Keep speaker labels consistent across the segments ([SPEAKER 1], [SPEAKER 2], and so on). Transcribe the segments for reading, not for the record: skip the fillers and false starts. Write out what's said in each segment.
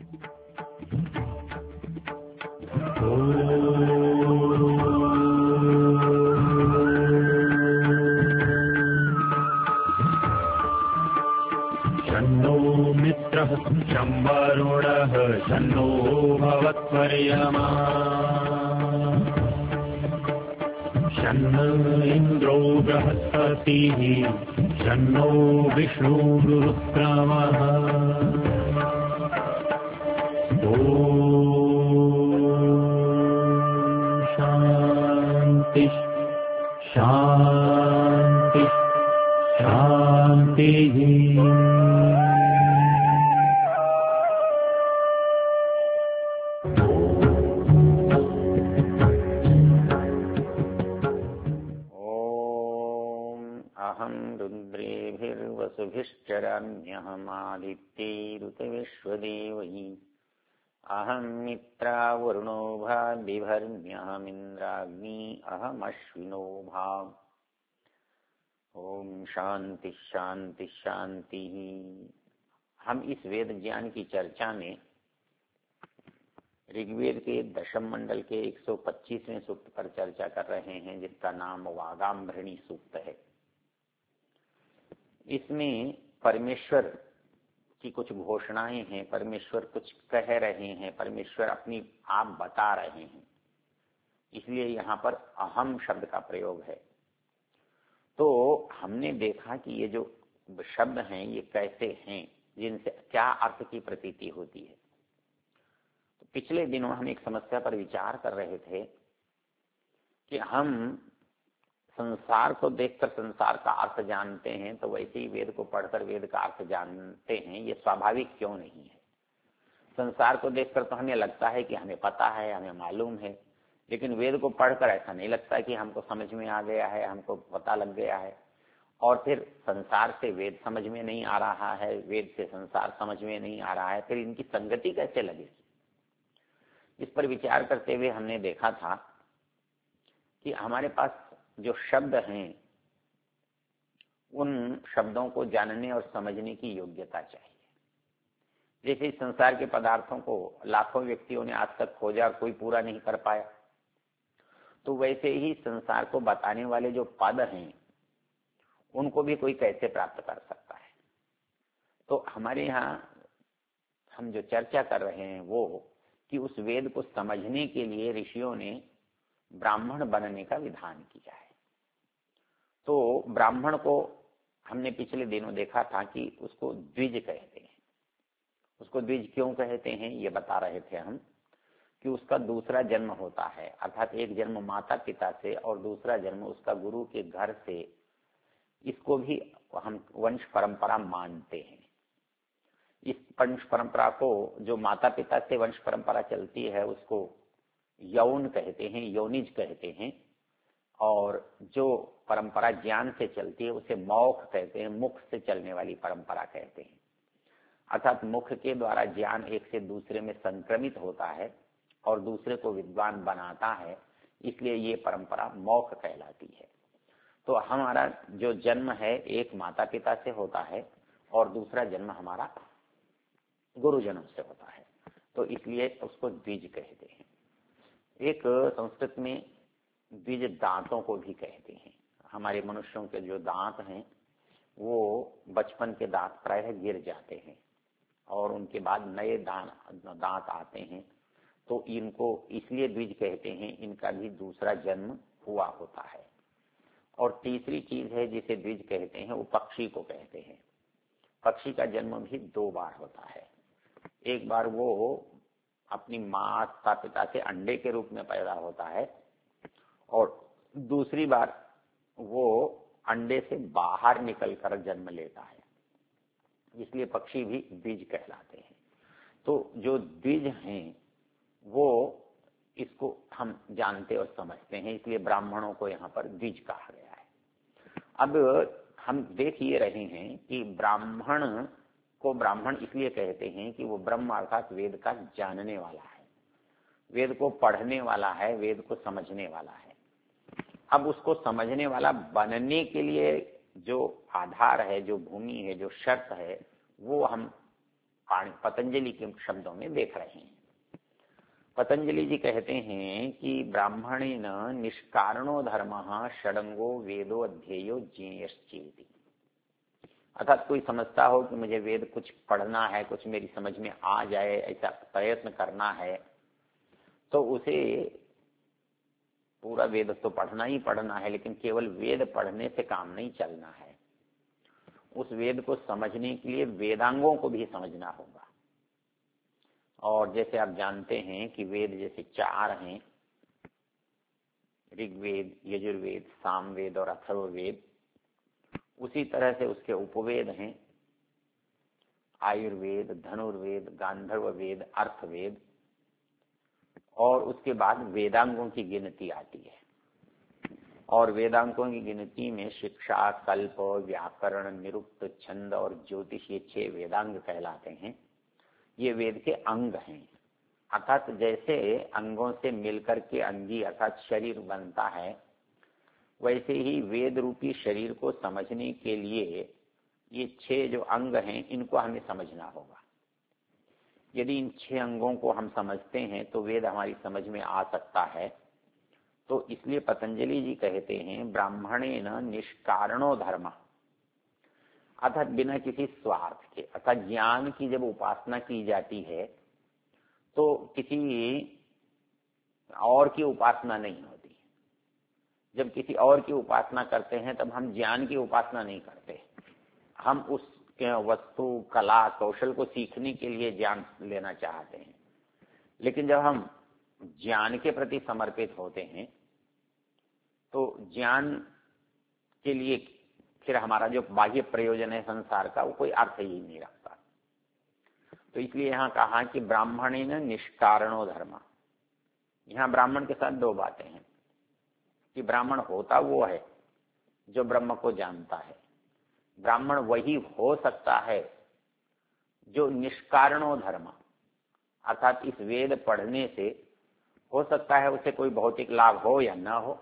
[SPEAKER 1] शन्नो मित्रः शं वरुणः शन्नो भवत्वर्यमा शन्न इन्द्रो बृहस्पतिः शन्नो विष्णुरुक्रमः शांति शांति शांति।
[SPEAKER 2] रुद्रेभिर्वसुभिश्चराम्यहमादित्यैरुतविश्वदेवैः अहं मित्रा वरुणो भाद्भिर्म्यहमिन्द्राग्नी अहमश्विनो भाम्। ओम शांति शांति शांति। हम इस वेद ज्ञान की चर्चा में ऋग्वेद के दशम मंडल के 125वें सूक्त पर चर्चा कर रहे हैं, जिसका नाम वागाम्भृणी सूक्त है। इसमें परमेश्वर की कुछ घोषणाएं हैं, परमेश्वर कुछ कह रहे हैं, परमेश्वर अपनी आप बता रहे हैं, इसलिए यहाँ पर अहम शब्द का प्रयोग है। तो हमने देखा कि ये जो शब्द हैं ये कैसे हैं, जिनसे क्या अर्थ की प्रतीति होती है। तो पिछले दिनों हम एक समस्या पर विचार कर रहे थे कि हम संसार को देखकर संसार का अर्थ जानते हैं, तो वैसे ही वेद को पढ़कर वेद का अर्थ जानते हैं, ये स्वाभाविक क्यों नहीं है। संसार को देखकर तो हमें लगता है कि हमें पता है, हमें मालूम है, लेकिन वेद को पढ़कर ऐसा नहीं लगता कि हमको समझ में आ गया है, हमको पता लग गया है। और फिर संसार से वेद समझ में नहीं आ रहा है, वेद से संसार समझ में नहीं आ रहा है, फिर इनकी संगति कैसे लगेगी। इस पर विचार करते हुए हमने देखा था कि हमारे पास जो शब्द हैं उन शब्दों को जानने और समझने की योग्यता चाहिए। जैसे संसार के पदार्थों को लाखों व्यक्तियों ने आज तक खोजा, कोई पूरा नहीं कर पाया, तो वैसे ही संसार को बताने वाले जो पद हैं उनको भी कोई कैसे प्राप्त कर सकता है। तो हमारे यहाँ हम जो चर्चा कर रहे हैं वो कि उस वेद को समझने के लिए ऋषियों ने ब्राह्मण बनने का विधान किया है। तो ब्राह्मण को हमने पिछले दिनों देखा था कि उसको द्विज कहते हैं। उसको द्विज क्यों कहते हैं ये बता रहे थे हम, कि उसका दूसरा जन्म होता है, अर्थात एक जन्म माता पिता से और दूसरा जन्म उसका गुरु के घर से। इसको भी हम वंश परंपरा मानते हैं। इस वंश परंपरा को, जो माता पिता से वंश परंपरा चलती है, उसको यौन कहते हैं, योनिज कहते हैं। और जो परंपरा ज्ञान से चलती है उसे मौख कहते हैं, मुख से चलने वाली परंपरा कहते हैं। अर्थात मुख के द्वारा ज्ञान एक से दूसरे में संक्रमित होता है और दूसरे को विद्वान बनाता है, इसलिए ये परंपरा मौख कहलाती है। तो हमारा जो जन्म है एक माता पिता से होता है और दूसरा जन्म हमारा गुरुजनों से होता है, तो इसलिए उसको द्विज कहते हैं। एक संस्कृत में द्विज दांतों को भी कहते हैं। हमारे मनुष्यों के जो दांत हैं वो बचपन के दांत प्रायः गिर जाते हैं और उनके बाद नए दांत आते हैं, तो इनको इसलिए द्विज कहते हैं, इनका भी दूसरा जन्म हुआ होता है। और तीसरी चीज है जिसे द्विज कहते हैं, वो पक्षी को कहते हैं। पक्षी का जन्म भी 2 बार होता है। एक बार वो अपनी माता पिता से अंडे के रूप में पैदा होता है और दूसरी बार वो अंडे से बाहर निकलकर जन्म लेता है, इसलिए पक्षी भी द्विज कहलाते हैं। तो जो द्विज हैं वो इसको हम जानते और समझते हैं, इसलिए ब्राह्मणों को यहाँ पर द्विज कहा गया है। अब हम देख ये रहे हैं कि ब्राह्मण को ब्राह्मण इसलिए कहते हैं कि वो ब्रह्म अर्थात वेद का जानने वाला है, वेद को पढ़ने वाला है, वेद को समझने वाला है। अब उसको समझने वाला बनने के लिए जो आधार है, जो भूमि है, जो शर्त है, वो हम पतंजलि के शब्दों में देख रहे हैं। पतंजलि जी कहते हैं कि ब्राह्मणेन निष्कारणो धर्मः षडंगो वेदो अध्येयो ज्ञेयश्चेति। अर्थात कोई समझता हो कि मुझे वेद कुछ पढ़ना है, कुछ मेरी समझ में आ जाए, ऐसा प्रयत्न करना है, तो उसे पूरा वेद तो पढ़ना ही पढ़ना है, लेकिन केवल वेद पढ़ने से काम नहीं चलना है। उस वेद को समझने के लिए वेदांगों को भी समझना होगा। और जैसे आप जानते हैं कि वेद जैसे 4 हैं, ऋग्वेद, यजुर्वेद, सामवेद और अथर्ववेद, उसी तरह से उसके उपवेद हैं आयुर्वेद, धनुर्वेद, गांधर्व वेद, अर्थवेद, और उसके बाद वेदांगों की गिनती आती है। और वेदांगों की गिनती में शिक्षा, कल्प, व्याकरण, निरुक्त, छंद और ज्योतिष, ये 6 वेदांग कहलाते हैं। ये वेद के अंग हैं। अर्थात जैसे अंगों से मिलकर के अंगी अर्थात शरीर बनता है, वैसे ही वेद रूपी शरीर को समझने के लिए ये 6 जो अंग हैं, इनको हमें समझना होगा। यदि इन 6 अंगों को हम समझते हैं तो वेद हमारी समझ में आ सकता है। तो इसलिए पतंजलि जी कहते हैं ब्राह्मणेन निष्कारणो धर्म, अर्थात बिना किसी स्वार्थ के, अर्थात ज्ञान की जब उपासना की जाती है तो किसी और की उपासना नहीं होती। जब किसी और की उपासना करते हैं तब हम ज्ञान की उपासना नहीं करते, हम उस वस्तु, कला, कौशल को सीखने के लिए ज्ञान लेना चाहते हैं। लेकिन जब हम ज्ञान के प्रति समर्पित होते हैं तो ज्ञान के लिए फिर हमारा जो बाह्य प्रयोजन है संसार का, वो कोई अर्थ ही नहीं रखता। तो इसलिए यहाँ कहा कि ब्राह्मणेन निष्कारणो धर्म। यहाँ ब्राह्मण के साथ 2 बातें हैं कि ब्राह्मण होता वो है जो ब्रह्म को जानता है। ब्राह्मण वही हो सकता है जो निष्कारणो धर्म, अर्थात इस वेद पढ़ने से हो सकता है उसे कोई भौतिक लाभ हो या न हो,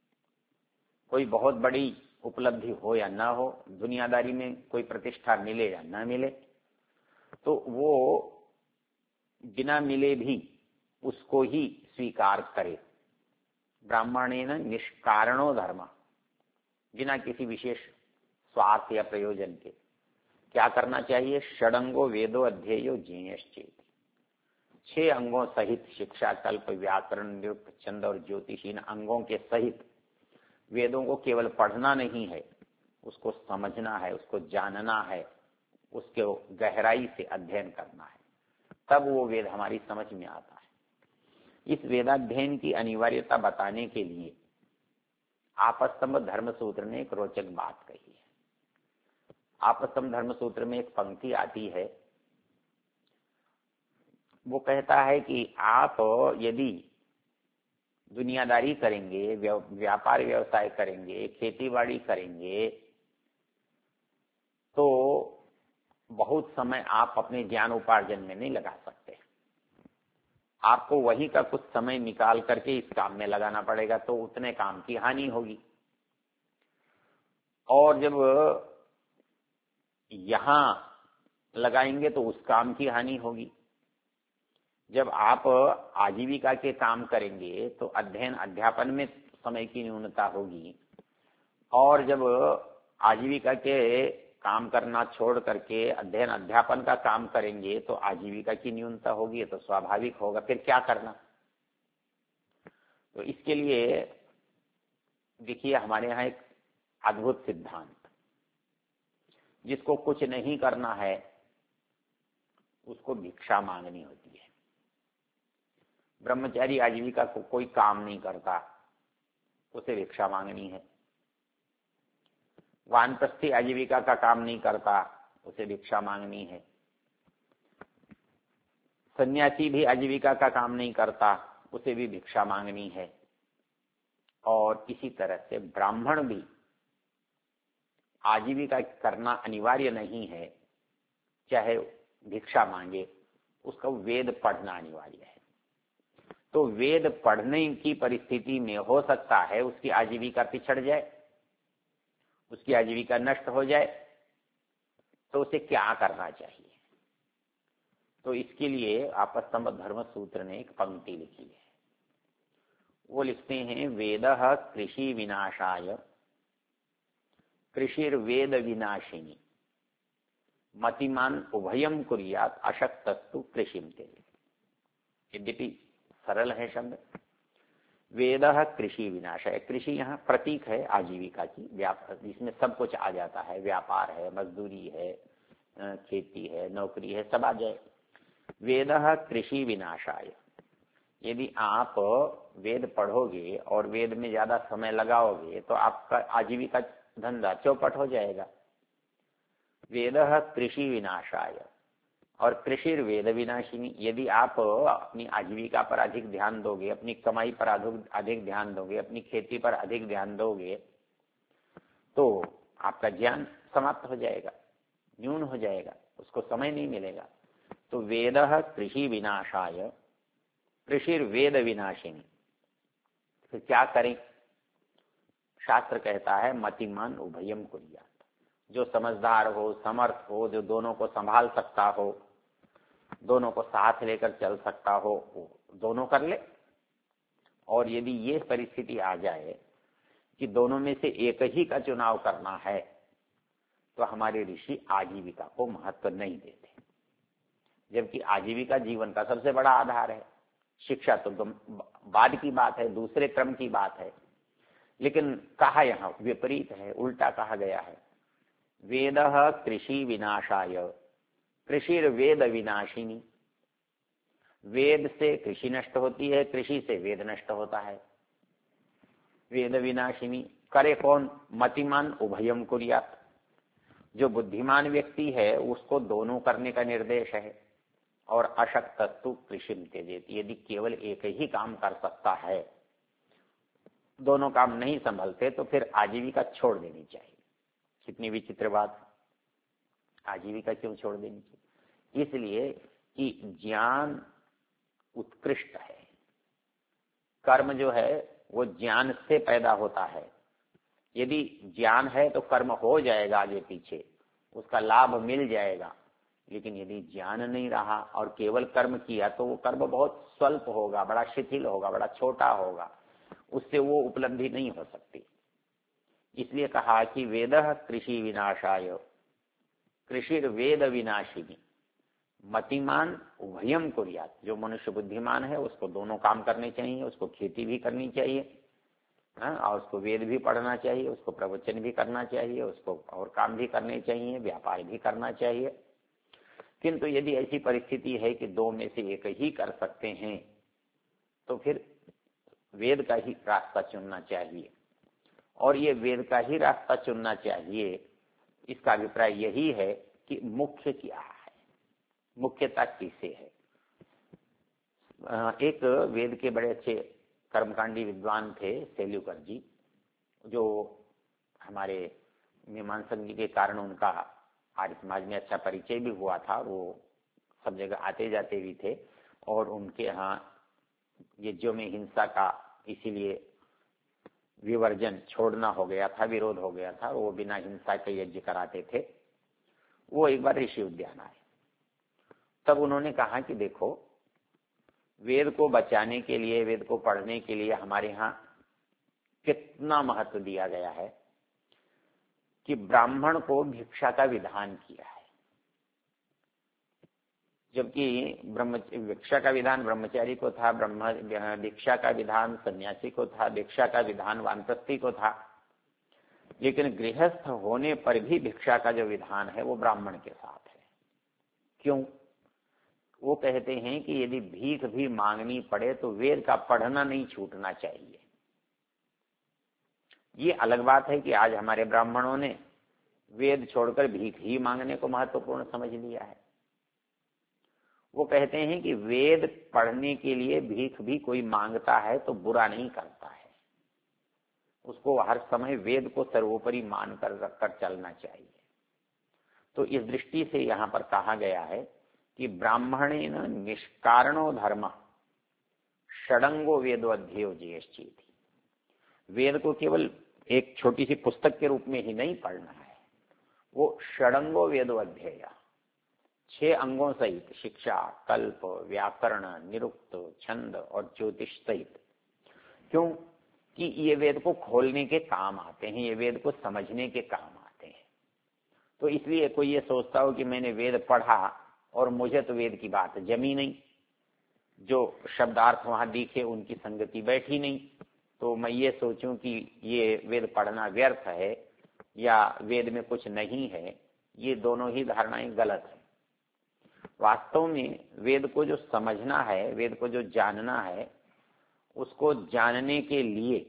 [SPEAKER 2] कोई बहुत बड़ी उपलब्धि हो या न हो, दुनियादारी में कोई प्रतिष्ठा मिले या न मिले, तो वो बिना मिले भी उसको ही स्वीकार करे। ब्राह्मणेन निष्कारणो धर्म, बिना किसी विशेष स्वार्थ या प्रयोजन के क्या करना चाहिए? षडंगो वेदो अध्येयो ज्ञेयश्चेति। 6 अंगों सहित शिक्षा, कल्प, व्याकरण, निरुक्त, छंद और ज्योतिष, इन अंगों के सहित वेदों को केवल पढ़ना नहीं है, उसको समझना है, उसको जानना है, उसके गहराई से अध्ययन करना है, तब वो वेद हमारी समझ में आता है। इस वेदाध्ययन की अनिवार्यता बताने के लिए आपस्तंभ धर्मसूत्र ने एक रोचक बात कही है। आपस्तंभ धर्मसूत्र में एक पंक्ति आती है, वो कहता है कि आप यदि दुनियादारी करेंगे, व्यापार व्यवसाय करेंगे, खेतीबाड़ी करेंगे, तो बहुत समय आप अपने ज्ञान उपार्जन में नहीं लगा सकते। आपको वही का कुछ समय निकाल करके इस काम में लगाना पड़ेगा, तो उतने काम की हानि होगी। और जब यहां लगाएंगे तो उस काम की हानि होगी। जब आप आजीविका के काम करेंगे तो अध्ययन अध्यापन में समय की न्यूनता होगी, और जब आजीविका के काम करना छोड़ करके अध्ययन अध्यापन का काम करेंगे तो आजीविका की न्यूनता होगी, तो स्वाभाविक होगा फिर क्या करना। तो इसके लिए देखिए हमारे यहाँ एक अद्भुत सिद्धांत, जिसको कुछ नहीं करना है उसको भिक्षा मांगनी होती है। ब्रह्मचारी आजीविका को कोई काम नहीं करता, उसे भिक्षा मांगनी है। वानप्रस्थी आजीविका का काम नहीं करता, उसे भिक्षा मांगनी है। सन्यासी भी आजीविका का काम नहीं करता, उसे भी भिक्षा मांगनी है। और इसी तरह से ब्राह्मण भी आजीविका करना अनिवार्य नहीं है, चाहे भिक्षा मांगे, उसका वेद पढ़ना अनिवार्य है। तो वेद पढ़ने की परिस्थिति में हो सकता है उसकी आजीविका पिछड़ जाए, उसकी आजीविका नष्ट हो जाए, तो उसे क्या करना चाहिए? तो इसके लिए आपस्तंभ धर्म सूत्र ने एक पंक्ति लिखी है। वो लिखते हैं, वेदः कृषि विनाशाय कृषिर्वेद विनाशिनी मतिमान उभयम कुर्यात् अशक्तस्तु कृषिम त्यजेत्। यद्यपि सरल है शब्द। वेदः कृषि विनाशाय, कृषि यहाँ प्रतीक है आजीविका की, जिसमें सब कुछ आ जाता है, व्यापार है, मजदूरी है, खेती है, नौकरी है, सब आ जाए। वेदः कृषि विनाशाय, यदि आप वेद पढ़ोगे और वेद में ज्यादा समय लगाओगे तो आपका आजीविका धंधा चौपट हो जाएगा। वेदः कृषि विनाशाय और कृषिर वेद विनाशिनी, यदि आप अपनी आजीविका पर अधिक ध्यान दोगे, अपनी कमाई पर अधिक ध्यान दोगे, अपनी खेती पर अधिक ध्यान दोगे, तो आपका ज्ञान समाप्त हो जाएगा, न्यून हो जाएगा, उसको समय नहीं मिलेगा। तो वेदः कृषि विनाशाय कृषिर्वेद विनाशिनी, फिर क्या करें? शास्त्र कहता है मतिमान उभयम कुर्यात्, जो समझदार हो, समर्थ हो, जो दोनों को संभाल सकता हो, दोनों को साथ लेकर चल सकता हो, वो दोनों कर ले। और यदि ये परिस्थिति आ जाए कि दोनों में से एक ही का चुनाव करना है, तो हमारे ऋषि आजीविका को महत्व नहीं देते, जबकि आजीविका जीवन का सबसे बड़ा आधार है। शिक्षा तो बाद की बात है, दूसरे क्रम की बात है, लेकिन कहा यहाँ विपरीत है, उल्टा कहा गया है। वेदः कृषि विनाशाय कृषिर्वेद विनाशिनी, वेद से कृषि नष्ट होती है, कृषि से वेद नष्ट होता है। वेद विनाशिनी करे कौन? मतिमान उभयम कुर्यात्, जो बुद्धिमान व्यक्ति है उसको दोनों करने का निर्देश है। और अशक्तस्तु कृषिम त्यजेत्, यदि केवल एक ही काम कर सकता है, दोनों काम नहीं संभलते, तो फिर आजीविका छोड़ देनी चाहिए। कितनी विचित्र बात, आजीविका क्यों छोड़ देनी चाहिए? इसलिए कि ज्ञान उत्कृष्ट है, कर्म जो है वो ज्ञान से पैदा होता है। यदि ज्ञान है तो कर्म हो जाएगा, आगे पीछे उसका लाभ मिल जाएगा। लेकिन यदि ज्ञान नहीं रहा और केवल कर्म किया, तो वो कर्म बहुत स्वल्प होगा, बड़ा शिथिल होगा, बड़ा छोटा होगा, उससे वो उपलब्धि नहीं हो सकती। इसलिए कहा कि वेदः कृषि विनाशाय कृषिर्वेद विनाशिनी मतिमान उभयम कुर्यात्, जो मनुष्य बुद्धिमान है उसको दोनों काम करने चाहिए, उसको खेती भी करनी चाहिए, और उसको वेद भी पढ़ना चाहिए, उसको प्रवचन भी करना चाहिए, उसको और काम भी करने चाहिए, व्यापार भी करना चाहिए। किंतु यदि ऐसी परिस्थिति है कि दो में से एक ही कर सकते हैं, तो फिर वेद का ही रास्ता चुनना चाहिए। और ये वेद का ही रास्ता चुनना चाहिए, इसका अभिप्राय यही है कि मुख्य क्या है, मुख्यता किसे है। एक वेद के बड़े अच्छे कर्मकांडी विद्वान थे सेल्युकर जी, जो हमारे मीमांसक जी के कारण उनका आर्य समाज में अच्छा परिचय भी हुआ था। वो सब जगह आते जाते भी थे, और उनके यहाँ यज्ञों में हिंसा का इसीलिए विवर्जन छोड़ना हो गया था, विरोध हो गया था, वो बिना हिंसा के यज्ञ कराते थे। वो एक बार ऋषि उद्यान आए, तब उन्होंने कहा कि देखो, वेद को बचाने के लिए, वेद को पढ़ने के लिए हमारे यहाँ कितना महत्व दिया गया है कि ब्राह्मण को भिक्षा का विधान किया है, जबकि भिक्षा का विधान ब्रह्मचारी को था, भिक्षा का विधान सन्यासी को था, भिक्षा का विधान वानप्रस्थी को था। लेकिन गृहस्थ होने पर भी भिक्षा का जो विधान है वो ब्राह्मण के साथ है। क्यों? वो कहते हैं कि यदि भीख भी मांगनी पड़े तो वेद का पढ़ना नहीं छूटना चाहिए। ये अलग बात है कि आज हमारे ब्राह्मणों ने वेद छोड़कर भीख ही मांगने को महत्वपूर्ण समझ लिया है। वो कहते हैं कि वेद पढ़ने के लिए भीख भी कोई मांगता है तो बुरा नहीं करता है, उसको हर समय वेद को सर्वोपरि मान कर रखकर चलना चाहिए। तो इस दृष्टि से यहाँ पर कहा गया है कि ब्राह्मणेन निष्कारणो धर्म षडंगो वेदोध्येयो ज्येष्ठीति। वेद को केवल एक छोटी सी पुस्तक के रूप में ही नहीं पढ़ना है, वो षडंगो वेदोध्येय, 6 अंगों सहित शिक्षा, कल्प, व्याकरण, निरुक्त, छंद और ज्योतिष सहित। क्यों कि ये वेद को खोलने के काम आते हैं, ये वेद को समझने के काम आते हैं। तो इसलिए कोई ये सोचता हो कि मैंने वेद पढ़ा और मुझे तो वेद की बात जमी नहीं, जो शब्दार्थ वहां दिखे उनकी संगति बैठी नहीं, तो मैं ये सोचूं कि ये वेद पढ़ना व्यर्थ है या वेद में कुछ नहीं है, ये दोनों ही धारणाएं गलत है। वास्तव में वेद को जो समझना है, वेद को जो जानना है, उसको जानने के लिए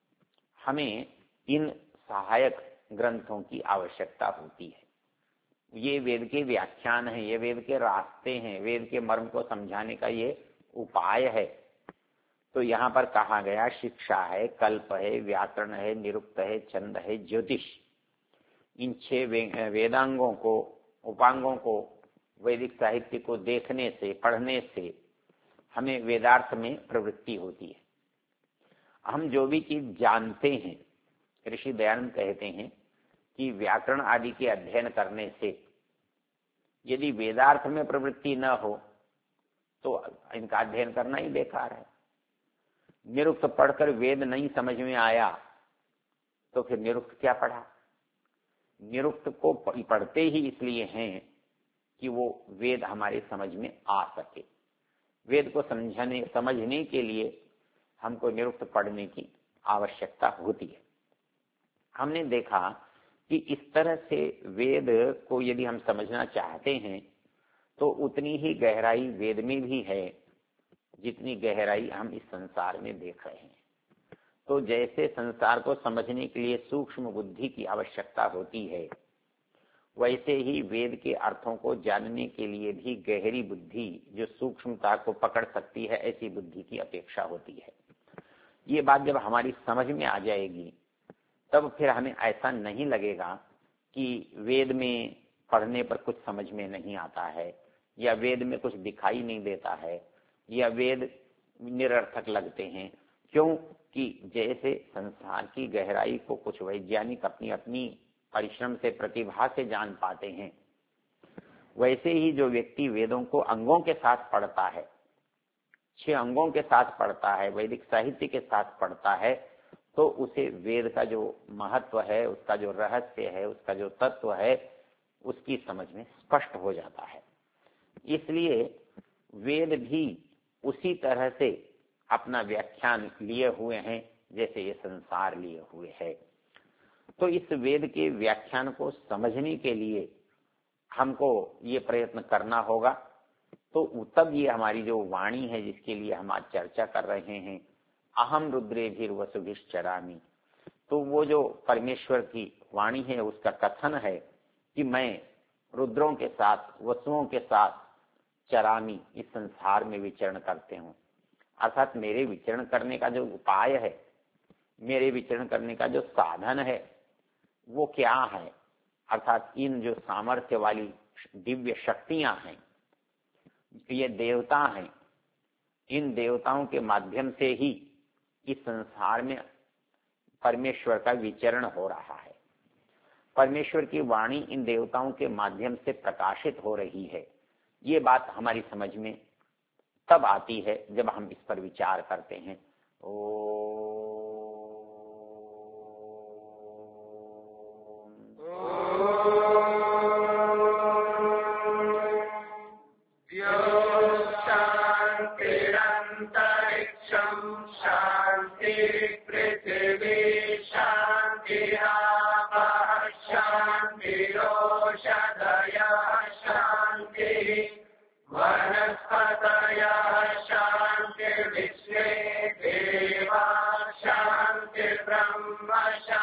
[SPEAKER 2] हमें इन सहायक ग्रंथों की आवश्यकता होती है। ये वेद के व्याख्यान है, ये वेद के रास्ते हैं, वेद के मर्म को समझाने का ये उपाय है। तो यहाँ पर कहा गया शिक्षा है, कल्प है, व्याकरण है, निरुक्त है, छंद है, ज्योतिष। इन 6 वेदांगों को, उपांगों को, वैदिक साहित्य को देखने से, पढ़ने से हमें वेदार्थ में प्रवृत्ति होती है। हम जो भी चीज जानते हैं, ऋषि दयानंद कहते हैं कि व्याकरण आदि के अध्ययन करने से यदि वेदार्थ में प्रवृत्ति न हो तो इनका अध्ययन करना ही बेकार है। निरुक्त पढ़कर वेद नहीं समझ में आया तो फिर निरुक्त क्या पढ़ा? निरुक्त को पढ़ते ही इसलिए हैं कि वो वेद हमारे समझ में आ सके। वेद को समझने के लिए हमको निरुक्त पढ़ने की आवश्यकता होती है। हमने देखा कि इस तरह से वेद को यदि हम समझना चाहते हैं तो उतनी ही गहराई वेद में भी है जितनी गहराई हम इस संसार में देख रहे हैं। तो जैसे संसार को समझने के लिए सूक्ष्म बुद्धि की आवश्यकता होती है, वैसे ही वेद के अर्थों को जानने के लिए भी गहरी बुद्धि, जो सूक्ष्मता को पकड़ सकती है, ऐसी बुद्धि की अपेक्षा होती है। ये बात जब हमारी समझ में आ जाएगी तब फिर हमें ऐसा नहीं लगेगा कि वेद में पढ़ने पर कुछ समझ में नहीं आता है, या वेद में कुछ दिखाई नहीं देता है, या वेद निरर्थक लगते हैं। क्यों कि जैसे संसार की गहराई को कुछ वैज्ञानिक अपनी अपनी परिश्रम से, प्रतिभा से जान पाते हैं, वैसे ही जो व्यक्ति वेदों को अंगों के साथ पढ़ता है, 6 अंगों के साथ पढ़ता है, वैदिक साहित्य के साथ पढ़ता है, तो उसे वेद का जो महत्व है, उसका जो रहस्य है, उसका जो तत्व है, उसकी समझ में स्पष्ट हो जाता है। इसलिए वेद भी उसी तरह से अपना व्याख्यान लिए हुए हैं जैसे ये संसार लिए हुए है। तो इस वेद के व्याख्यान को समझने के लिए हमको ये प्रयत्न करना होगा। तो तब ये हमारी जो वाणी है, जिसके लिए हम आज चर्चा कर रहे हैं, अहम रुद्रेभिर वसुभिश्चरामि, तो वो जो परमेश्वर की वाणी है, उसका कथन है कि मैं रुद्रों के साथ, वसुओं के साथ चरामी, इस संसार में विचरण करते हूँ। अर्थात मेरे विचरण करने का जो उपाय है, मेरे विचरण करने का जो साधन है, वो क्या है? अर्थात इन जो सामर्थ्य वाली दिव्य शक्तियां हैं, ये देवता हैं, इन देवताओं के माध्यम से ही इस संसार में परमेश्वर का विचरण हो रहा है। परमेश्वर की वाणी इन देवताओं के माध्यम से प्रकाशित हो रही है। ये बात हमारी समझ में तब आती है जब हम इस पर विचार करते हैं।
[SPEAKER 3] शांति ब्रह्म